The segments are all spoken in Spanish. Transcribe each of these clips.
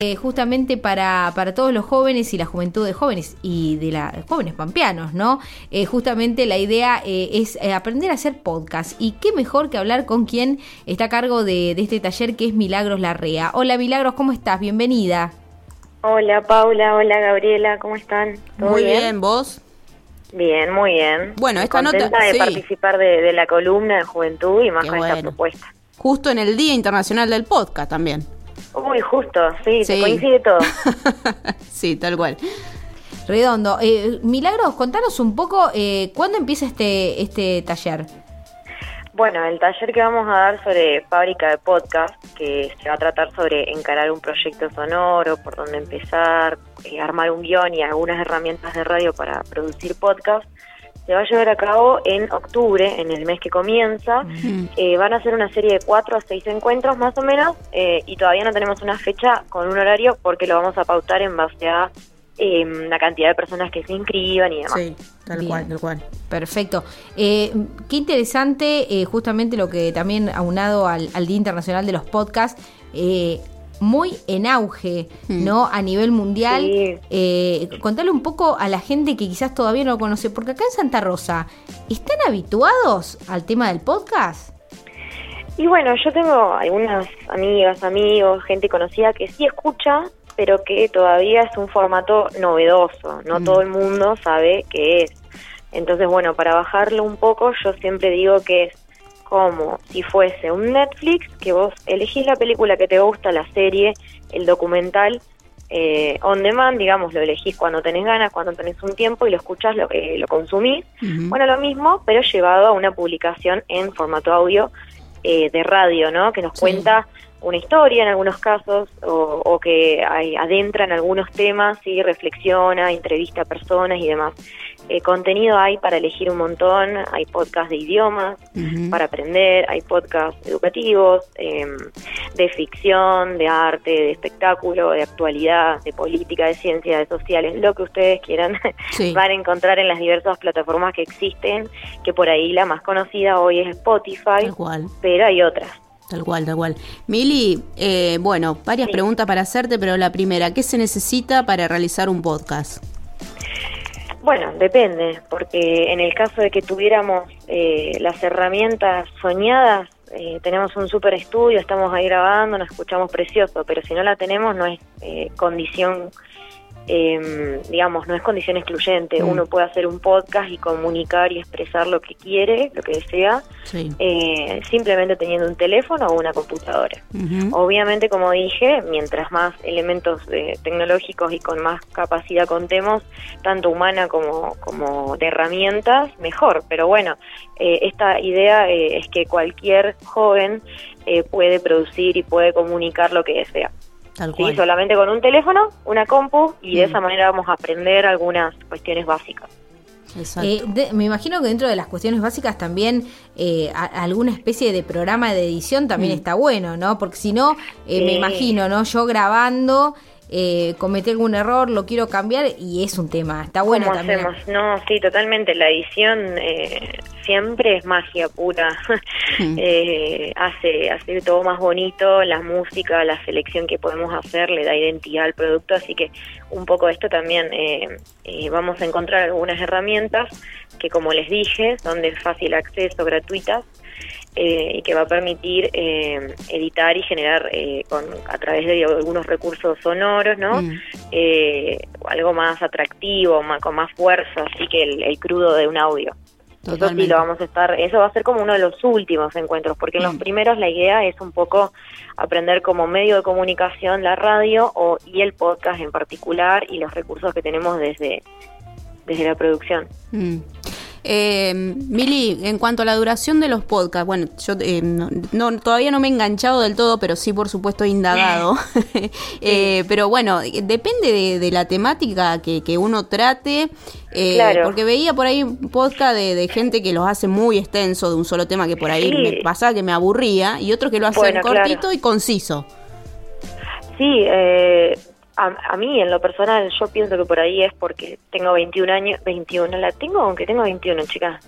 Justamente para todos los jóvenes y la juventud de jóvenes y de los jóvenes pampeanos, ¿no? Justamente la idea es aprender a hacer podcast. Y qué mejor que hablar con quien está a cargo de este taller, que es Milagros Larrea. Hola Milagros, ¿cómo estás? Bienvenida. Hola Paula, hola Gabriela, ¿cómo están? ¿Todo muy bien? ¿Vos? Bien, muy bien. Bueno, esta contenta nota de participar de la columna de juventud y más con esta propuesta. Justo en el Día Internacional del Podcast también. Uy, justo, sí. Te coincide todo. Sí, tal cual. Redondo. Milagros, contanos un poco, ¿cuándo empieza este taller? Bueno, el taller que vamos a dar sobre fábrica de podcast, que se va a tratar sobre encarar un proyecto sonoro, por dónde empezar, armar un guión y algunas herramientas de radio para producir podcast, se va a llevar a cabo en octubre, en el mes que comienza. Van a ser una serie de 4 a 6 encuentros más o menos, y todavía no tenemos una fecha con un horario porque lo vamos a pautar en base a la cantidad de personas que se inscriban y demás. Sí, tal cual. Perfecto. Qué interesante, justamente lo que también aunado al Día Internacional de los Podcasts, muy en auge, ¿no? A nivel mundial. Sí. Contale un poco a la gente que quizás todavía no lo conoce, porque acá en Santa Rosa, ¿están habituados al tema del podcast? Y bueno, yo tengo algunas amigas, amigos, gente conocida que sí escucha, pero que todavía es un formato novedoso, no todo el mundo sabe qué es. Entonces, bueno, para bajarlo un poco, yo siempre digo que es como si fuese un Netflix, que vos elegís la película que te gusta, la serie, el documental, on demand, digamos, lo elegís cuando tenés ganas, cuando tenés un tiempo y lo escuchás, lo consumís. Bueno, lo mismo, pero llevado a una publicación en formato audio de radio, ¿no? Que nos cuenta una historia en algunos casos, o que adentra en algunos temas y reflexiona, entrevista a personas y demás. Contenido hay para elegir un montón, hay podcasts de idiomas para aprender, hay podcasts educativos, de ficción, de arte, de espectáculo, de actualidad, de política, de ciencia, de sociales, lo que ustedes quieran. Van a encontrar en las diversas plataformas que existen, que por ahí la más conocida hoy es Spotify, pero hay otras. Tal cual. Mili, bueno, varias preguntas para hacerte, pero la primera, ¿qué se necesita para realizar un podcast? Bueno, depende, porque en el caso de que tuviéramos las herramientas soñadas, tenemos un super estudio, estamos ahí grabando, nos escuchamos precioso, pero si no la tenemos no es condición, digamos, no es condición excluyente. Uno puede hacer un podcast y comunicar y expresar lo que quiere, lo que desea, simplemente teniendo un teléfono o una computadora. Obviamente, como dije, mientras más elementos tecnológicos y con más capacidad contemos, tanto humana como de herramientas, mejor. Pero bueno, esta idea es que cualquier joven puede producir y puede comunicar lo que desea. Sí, solamente con un teléfono, una compu, y de esa manera vamos a aprender algunas cuestiones básicas. Me imagino que dentro de las cuestiones básicas también alguna especie de programa de edición también está bueno, ¿no? Porque si no, me imagino, ¿no? Yo grabando, cometí algún error, lo quiero cambiar y es un tema, está bueno ¿Cómo también. hacemos? No, sí, totalmente, la edición siempre es magia pura. Hace todo más bonito, la música, la selección que podemos hacer le da identidad al producto, así que un poco esto también vamos a encontrar algunas herramientas que, como les dije, son de fácil acceso, gratuitas, y que va a permitir editar y generar a través de algunos recursos sonoros, ¿no? Algo más atractivo, con más fuerza, así que el crudo de un audio. Totalmente. Eso va a ser como uno de los últimos encuentros, porque en los primeros la idea es un poco aprender como medio de comunicación la radio y el podcast en particular, y los recursos que tenemos desde la producción. Mili, en cuanto a la duración de los podcasts, bueno, yo todavía no me he enganchado del todo, pero sí, por supuesto, he indagado. Pero bueno, depende de la temática que uno trate. Porque veía por ahí un podcast de gente que los hace muy extenso, de un solo tema, que por ahí me pasaba que me aburría, y otros que lo hacen cortito y conciso. Sí, a mí, en lo personal, yo pienso que por ahí es porque tengo 21 años, 21, la tengo aunque tengo 21, chicas.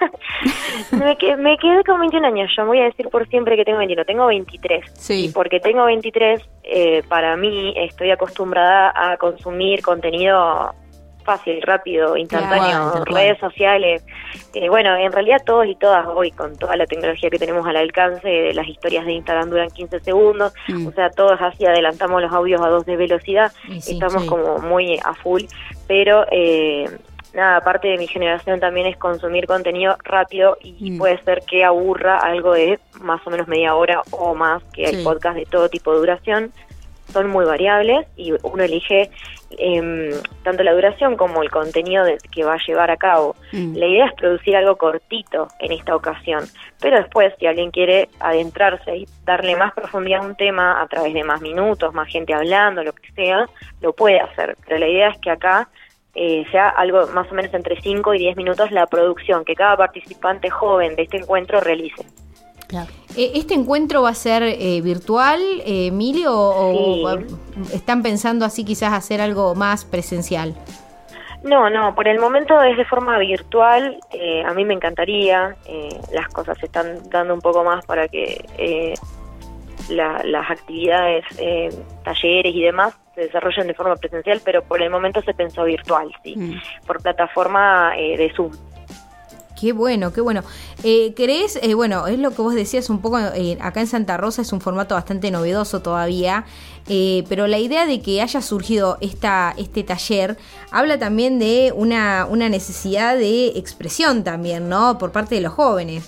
me quedé con 21 años, yo voy a decir por siempre que tengo 21, tengo 23. Sí. Y porque tengo 23, para mí estoy acostumbrada a consumir contenido fácil, rápido, instantáneo, Claro, redes sociales. Bueno, en realidad todos y todas hoy, con toda la tecnología que tenemos al alcance, las historias de Instagram duran 15 segundos, o sea, todos así adelantamos los audios a 2 de velocidad, Sí, estamos sí. como muy a full, pero nada, parte de mi generación también es consumir contenido rápido y puede ser que aburra algo de más o menos media hora o más, que hay Sí. podcasts de todo tipo de duración, son muy variables y uno elige tanto la duración como el contenido que va a llevar a cabo. La idea es producir algo cortito en esta ocasión, pero después si alguien quiere adentrarse y darle más profundidad a un tema a través de más minutos, más gente hablando, lo que sea, lo puede hacer, pero la idea es que acá sea algo más o menos entre 5 y 10 minutos la producción que cada participante joven de este encuentro realice. Claro. ¿Este encuentro va a ser virtual, Mili, o están pensando así quizás hacer algo más presencial? No, por el momento es de forma virtual. A mí me encantaría, las cosas se están dando un poco más para que las actividades, talleres y demás se desarrollen de forma presencial, pero por el momento se pensó virtual, sí, por plataforma de Zoom. Qué bueno, qué bueno. ¿Crees? Bueno, es lo que vos decías un poco, acá en Santa Rosa es un formato bastante novedoso todavía, pero la idea de que haya surgido este taller habla también de una necesidad de expresión también, ¿no? Por parte de los jóvenes.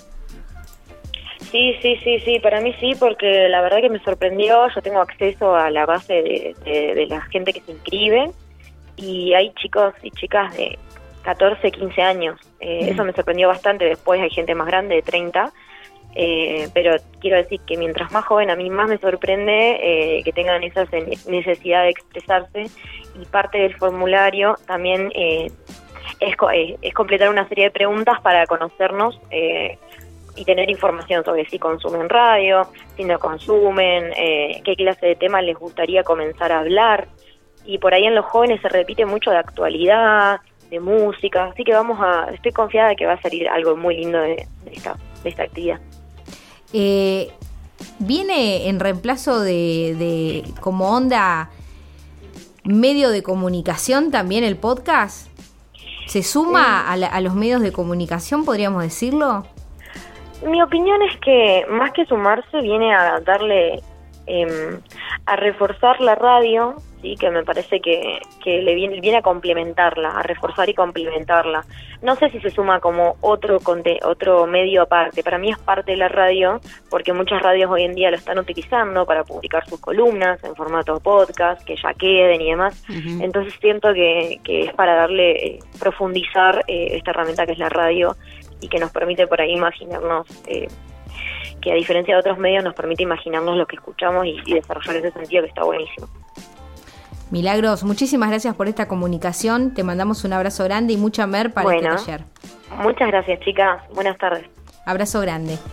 Sí, para mí sí, porque la verdad que me sorprendió. Yo tengo acceso a la base de la gente que se inscribe y hay chicos y chicas de 14, 15 años. Eso me sorprendió bastante. Después hay gente más grande, de 30. Pero quiero decir que mientras más joven, a mí más me sorprende que tengan esa necesidad de expresarse. Y parte del formulario también es completar una serie de preguntas para conocernos y tener información sobre si consumen radio, si no consumen, qué clase de temas les gustaría comenzar a hablar. Y por ahí en los jóvenes se repite mucho de actualidad, de música, así que estoy confiada de que va a salir algo muy lindo de esta actividad. ¿Viene en reemplazo de como onda medio de comunicación también el podcast? ¿Se suma a los medios de comunicación, podríamos decirlo? Mi opinión es que más que sumarse viene a darle, a reforzar la radio, sí, que me parece que le viene a complementarla, a reforzar y complementarla. No sé si se suma como otro medio aparte. Para mí es parte de la radio, porque muchas radios hoy en día lo están utilizando para publicar sus columnas en formato podcast, que ya queden y demás. Entonces siento que es para darle, profundizar esta herramienta que es la radio y que nos permite por ahí imaginarnos, que a diferencia de otros medios nos permite imaginarnos lo que escuchamos y desarrollar ese sentido que está buenísimo. Milagros, muchísimas gracias por esta comunicación, te mandamos un abrazo grande y mucha mer para este taller. Muchas gracias, chicas, buenas tardes. Abrazo grande.